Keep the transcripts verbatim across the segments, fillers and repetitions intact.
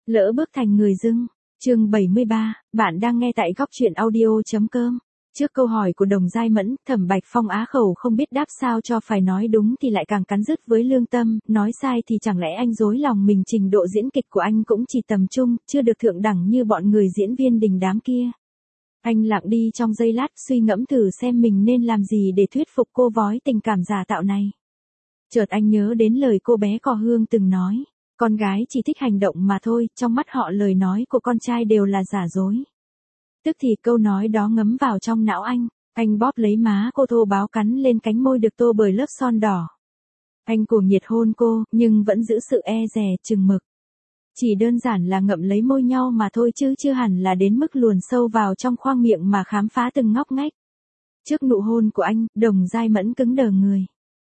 Lỡ bước thành người dưng. Chương bảy mươi ba, bạn đang nghe tại góc truyện audio chấm com. Trước câu hỏi của Đồng Giai Mẫn, Thẩm Bạch Phong á khẩu không biết đáp sao cho, phải nói đúng thì lại càng cắn rứt với lương tâm, nói sai thì chẳng lẽ anh dối lòng mình, trình độ diễn kịch của anh cũng chỉ tầm trung, chưa được thượng đẳng như bọn người diễn viên đình đám kia. Anh lặng đi trong giây lát, suy ngẫm thử xem mình nên làm gì để thuyết phục cô vói tình cảm giả tạo này. Chợt anh nhớ đến lời cô bé Cò Hương từng nói, con gái chỉ thích hành động mà thôi, trong mắt họ lời nói của con trai đều là giả dối. Tức thì câu nói đó ngấm vào trong não anh, anh bóp lấy má cô thô báo cắn lên cánh môi được tô bởi lớp son đỏ. Anh cuồng nhiệt hôn cô, nhưng vẫn giữ sự e dè, chừng mực. Chỉ đơn giản là ngậm lấy môi nhau mà thôi chứ chưa hẳn là đến mức luồn sâu vào trong khoang miệng mà khám phá từng ngóc ngách. Trước nụ hôn của anh, Đồng Giai Mẫn cứng đờ người.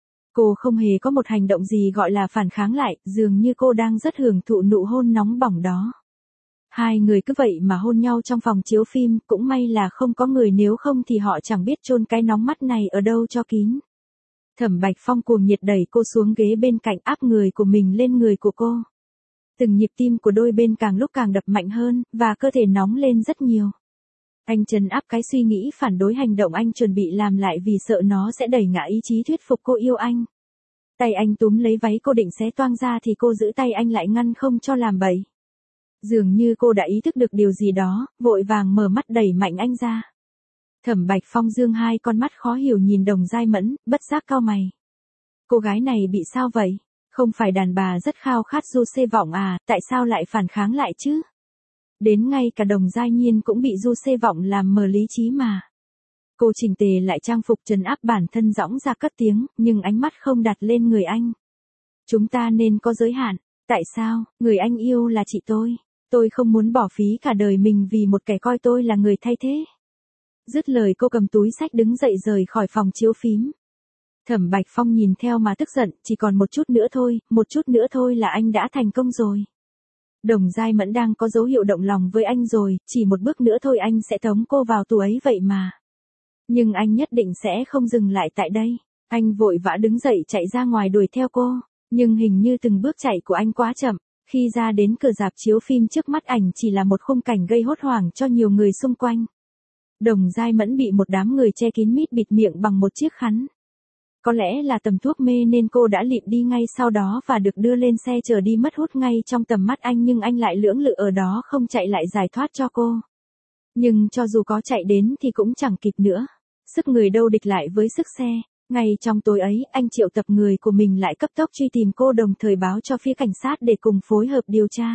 Cô không hề có một hành động gì gọi là phản kháng lại, dường như cô đang rất hưởng thụ nụ hôn nóng bỏng đó. Hai người cứ vậy mà hôn nhau trong phòng chiếu phim, cũng may là không có người, nếu không thì họ chẳng biết chôn cái nóng mắt này ở đâu cho kín. Thẩm Bạch Phong cuồng nhiệt đẩy cô xuống ghế bên cạnh, áp người của mình lên người của cô. Từng nhịp tim của đôi bên càng lúc càng đập mạnh hơn, và cơ thể nóng lên rất nhiều. Anh trấn áp cái suy nghĩ phản đối hành động anh chuẩn bị làm lại vì sợ nó sẽ đẩy ngã ý chí thuyết phục cô yêu anh. Tay anh túm lấy váy cô định xé toang ra thì cô giữ tay anh lại ngăn không cho làm bậy. Dường như cô đã ý thức được điều gì đó, vội vàng mở mắt đẩy mạnh anh ra. Thẩm Bạch Phong dương hai con mắt khó hiểu nhìn Đồng Giai Mẫn, bất giác cau mày. Cô gái này bị sao vậy? Không phải đàn bà rất khao khát du xê vọng à, tại sao lại phản kháng lại chứ? Đến ngay cả Đồng Giai Nhiên cũng bị du xê vọng làm mờ lý trí mà. Cô chỉnh tề lại trang phục trấn áp bản thân, dõng ra cất tiếng, nhưng ánh mắt không đặt lên người anh. Chúng ta nên có giới hạn. Tại sao? Người anh yêu là chị tôi. Tôi không muốn bỏ phí cả đời mình vì một kẻ coi tôi là người thay thế. Dứt lời cô cầm túi xách đứng dậy rời khỏi phòng chiếu phím. Thẩm Bạch Phong nhìn theo mà tức giận, chỉ còn một chút nữa thôi, một chút nữa thôi là anh đã thành công rồi. Đồng Giai Mẫn đang có dấu hiệu động lòng với anh rồi, chỉ một bước nữa thôi anh sẽ tống cô vào tù ấy vậy mà. Nhưng anh nhất định sẽ không dừng lại tại đây. Anh vội vã đứng dậy chạy ra ngoài đuổi theo cô, nhưng hình như từng bước chạy của anh quá chậm. Khi ra đến cửa rạp chiếu phim, trước mắt ảnh chỉ là một khung cảnh gây hốt hoảng cho nhiều người xung quanh. Đồng Giai Mẫn bị một đám người che kín mít bịt miệng bằng một chiếc khăn. Có lẽ là tầm thuốc mê nên cô đã lịm đi ngay sau đó và được đưa lên xe chở đi mất hút ngay trong tầm mắt anh, nhưng anh lại lưỡng lự ở đó không chạy lại giải thoát cho cô. Nhưng cho dù có chạy đến thì cũng chẳng kịp nữa. Sức người đâu địch lại với sức xe. Ngay trong tối ấy, anh triệu tập người của mình lại cấp tốc truy tìm cô, đồng thời báo cho phía cảnh sát để cùng phối hợp điều tra.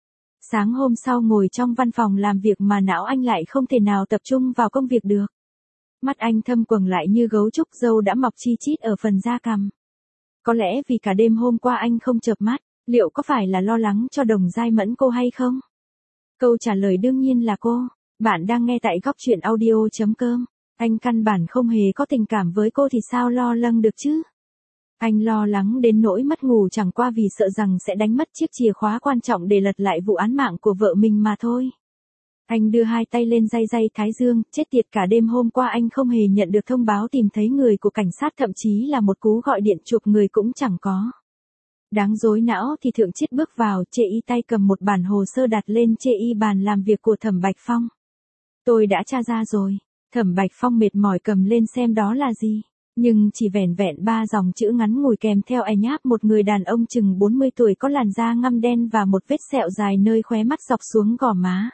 Sáng hôm sau ngồi trong văn phòng làm việc mà não anh lại không thể nào tập trung vào công việc được. Mắt anh thâm quầng lại như gấu trúc, râu đã mọc chi chít ở phần da cằm. Có lẽ vì cả đêm hôm qua anh không chợp mắt, liệu có phải là lo lắng cho Đồng Giai Mẫn cô hay không? Câu trả lời đương nhiên là cô. Bạn đang nghe tại góc truyện audio chấm com. Anh căn bản không hề có tình cảm với cô thì sao lo lắng được chứ? Anh lo lắng đến nỗi mất ngủ chẳng qua vì sợ rằng sẽ đánh mất chiếc chìa khóa quan trọng để lật lại vụ án mạng của vợ mình mà thôi. Anh đưa hai tay lên day day thái dương, chết tiệt, cả đêm hôm qua anh không hề nhận được thông báo tìm thấy người của cảnh sát, thậm chí là một cú gọi điện chụp người cũng chẳng có. Đáng rối não thì Thượng Chiết bước vào, chê y tay cầm một bản hồ sơ đặt lên chê y bàn làm việc của Thẩm Bạch Phong. Tôi đã tra ra rồi. Thẩm Bạch Phong mệt mỏi cầm lên xem đó là gì. Nhưng chỉ vẻn vẹn ba dòng chữ ngắn ngủi kèm theo ai nháp một người đàn ông chừng bốn mươi tuổi có làn da ngăm đen và một vết sẹo dài nơi khóe mắt dọc xuống gò má.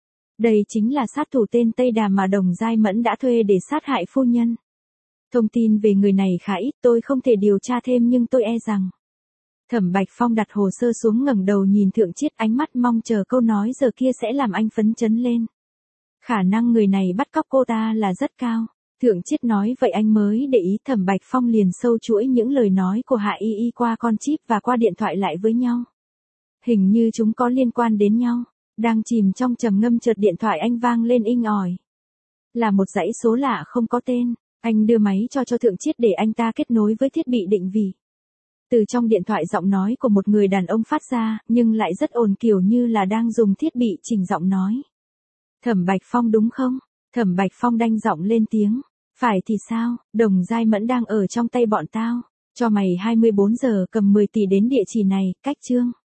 Đây chính là sát thủ tên Tây Đàm mà Đồng Giai Mẫn đã thuê để sát hại phu nhân. Thông tin về người này khá ít, tôi không thể điều tra thêm, nhưng tôi e rằng. Thẩm Bạch Phong đặt hồ sơ xuống, ngẩng đầu nhìn Thượng Chiết, ánh mắt mong chờ câu nói giờ kia sẽ làm anh phấn chấn lên. Khả năng người này bắt cóc cô ta là rất cao. Thượng Chiết nói vậy anh mới để ý. Thẩm Bạch Phong liền sâu chuỗi những lời nói của Hạ Y Y qua con chip và qua điện thoại lại với nhau. Hình như chúng có liên quan đến nhau. Đang chìm trong trầm ngâm, chợt điện thoại anh vang lên inh ỏi. Là một dãy số lạ không có tên. Anh đưa máy cho cho Thượng Chiết để anh ta kết nối với thiết bị định vị. Từ trong điện thoại giọng nói của một người đàn ông phát ra, nhưng lại rất ồn, kiểu như là đang dùng thiết bị chỉnh giọng nói. Thẩm Bạch Phong đúng không? Thẩm Bạch Phong đanh giọng lên tiếng. Phải thì sao? Đồng Giai Mẫn đang ở trong tay bọn tao. Cho mày hai mươi bốn giờ cầm mười tỷ đến địa chỉ này, cách chương.